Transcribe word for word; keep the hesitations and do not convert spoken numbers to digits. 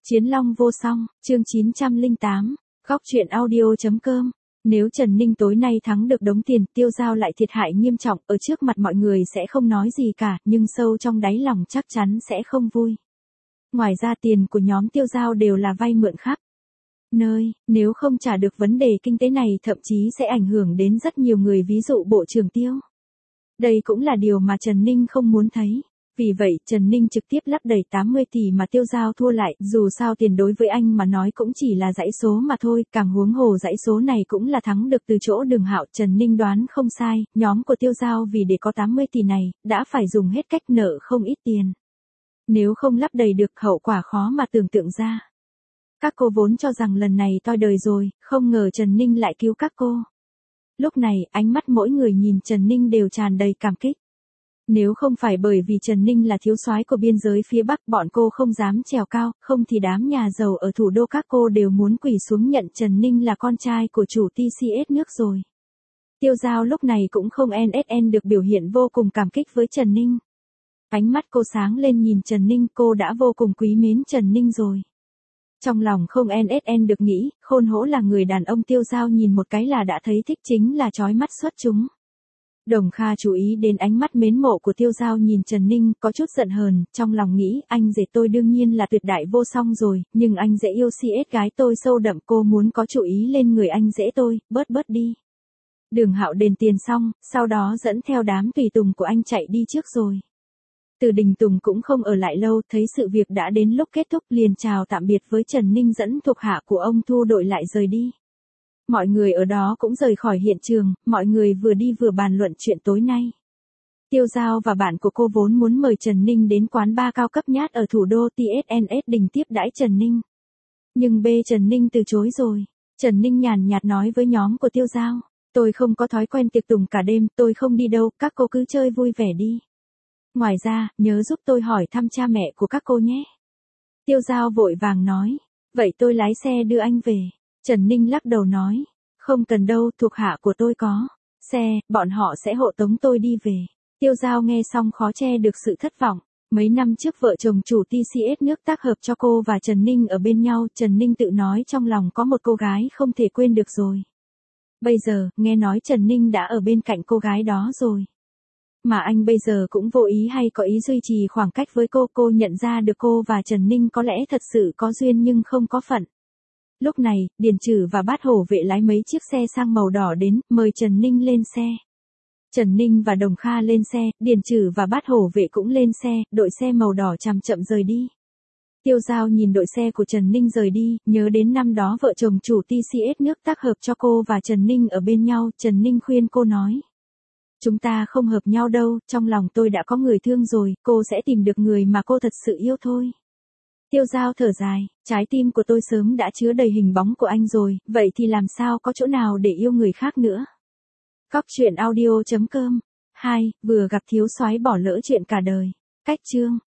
Chiến Long vô song, chương chín trăm lẻ tám, góc truyện audio.com. Nếu Trần Ninh tối nay thắng được đống tiền, Tiêu Dao lại thiệt hại nghiêm trọng, ở trước mặt mọi người sẽ không nói gì cả, nhưng sâu trong đáy lòng chắc chắn sẽ không vui. Ngoài ra tiền của nhóm Tiêu Dao đều là vay mượn khắp nơi, nếu không trả được vấn đề kinh tế này thậm chí sẽ ảnh hưởng đến rất nhiều người, ví dụ Bộ trưởng Tiêu. Đây cũng là điều mà Trần Ninh không muốn thấy. Vì vậy, Trần Ninh trực tiếp lắp đầy tám mươi tỷ mà Tiêu Dao thua lại, dù sao tiền đối với anh mà nói cũng chỉ là dãy số mà thôi, càng huống hồ dãy số này cũng là thắng được từ chỗ Đường Hạo. Trần Ninh đoán không sai, nhóm của Tiêu Dao vì để có tám mươi tỷ này, đã phải dùng hết cách nợ không ít tiền. Nếu không lắp đầy được, hậu quả khó mà tưởng tượng ra. Các cô vốn cho rằng lần này toi đời rồi, không ngờ Trần Ninh lại cứu các cô. Lúc này, ánh mắt mỗi người nhìn Trần Ninh đều tràn đầy cảm kích. Nếu không phải bởi vì Trần Ninh là thiếu soái của biên giới phía Bắc, bọn cô không dám trèo cao, không thì đám nhà giàu ở thủ đô các cô đều muốn quỳ xuống nhận Trần Ninh là con trai của chủ tê xê ét nước rồi. Tiêu Dao lúc này cũng không en ét en được biểu hiện vô cùng cảm kích với Trần Ninh. Ánh mắt cô sáng lên nhìn Trần Ninh, cô đã vô cùng quý mến Trần Ninh rồi. Trong lòng không en ét en được nghĩ, khôn hỗ là người đàn ông Tiêu Dao nhìn một cái là đã thấy thích, chính là chói mắt xuất chúng. Đồng Kha chú ý đến ánh mắt mến mộ của Tiêu Dao nhìn Trần Ninh, có chút giận hờn, trong lòng nghĩ, anh rể tôi đương nhiên là tuyệt đại vô song rồi, nhưng anh rể yêu xê ét gái tôi sâu đậm, cô muốn có chú ý lên người anh rể tôi, bớt bớt đi. Đường Hạo đền tiền xong, sau đó dẫn theo đám tùy tùng của anh chạy đi trước rồi. Từ Đình Tùng cũng không ở lại lâu, thấy sự việc đã đến lúc kết thúc liền chào tạm biệt với Trần Ninh, dẫn thuộc hạ của ông thu đội lại rời đi. Mọi người ở đó cũng rời khỏi hiện trường, mọi người vừa đi vừa bàn luận chuyện tối nay. Tiêu Dao và bạn của cô vốn muốn mời Trần Ninh đến quán bar cao cấp nhát ở thủ đô tê ét en ét Đình tiếp đãi Trần Ninh. Nhưng B Trần Ninh từ chối rồi. Trần Ninh nhàn nhạt nói với nhóm của Tiêu Dao, tôi không có thói quen tiệc tùng cả đêm, tôi không đi đâu, các cô cứ chơi vui vẻ đi. Ngoài ra, nhớ giúp tôi hỏi thăm cha mẹ của các cô nhé. Tiêu Dao vội vàng nói, vậy tôi lái xe đưa anh về. Trần Ninh lắc đầu nói, không cần đâu, thuộc hạ của tôi có xe, bọn họ sẽ hộ tống tôi đi về. Tiêu Dao nghe xong khó che được sự thất vọng. Mấy năm trước vợ chồng chủ tê xê ét nước tác hợp cho cô và Trần Ninh ở bên nhau, Trần Ninh tự nói trong lòng có một cô gái không thể quên được rồi. Bây giờ, nghe nói Trần Ninh đã ở bên cạnh cô gái đó rồi. Mà anh bây giờ cũng vô ý hay có ý duy trì khoảng cách với cô, cô nhận ra được cô và Trần Ninh có lẽ thật sự có duyên nhưng không có phận. Lúc này, Điền Trử và Bát Hổ Vệ lái mấy chiếc xe sang màu đỏ đến, mời Trần Ninh lên xe. Trần Ninh và Đồng Kha lên xe, Điền Trử và Bát Hổ Vệ cũng lên xe, đội xe màu đỏ chậm chậm rời đi. Tiêu Dao nhìn đội xe của Trần Ninh rời đi, nhớ đến năm đó vợ chồng chủ tê xê ét nước tác hợp cho cô và Trần Ninh ở bên nhau, Trần Ninh khuyên cô nói. Chúng ta không hợp nhau đâu, trong lòng tôi đã có người thương rồi, cô sẽ tìm được người mà cô thật sự yêu thôi. Tiêu Dao thở dài, trái tim của tôi sớm đã chứa đầy hình bóng của anh rồi, vậy thì làm sao có chỗ nào để yêu người khác nữa. Góc truyện audio.com. hai. Vừa gặp thiếu soái bỏ lỡ chuyện cả đời. Cách chương.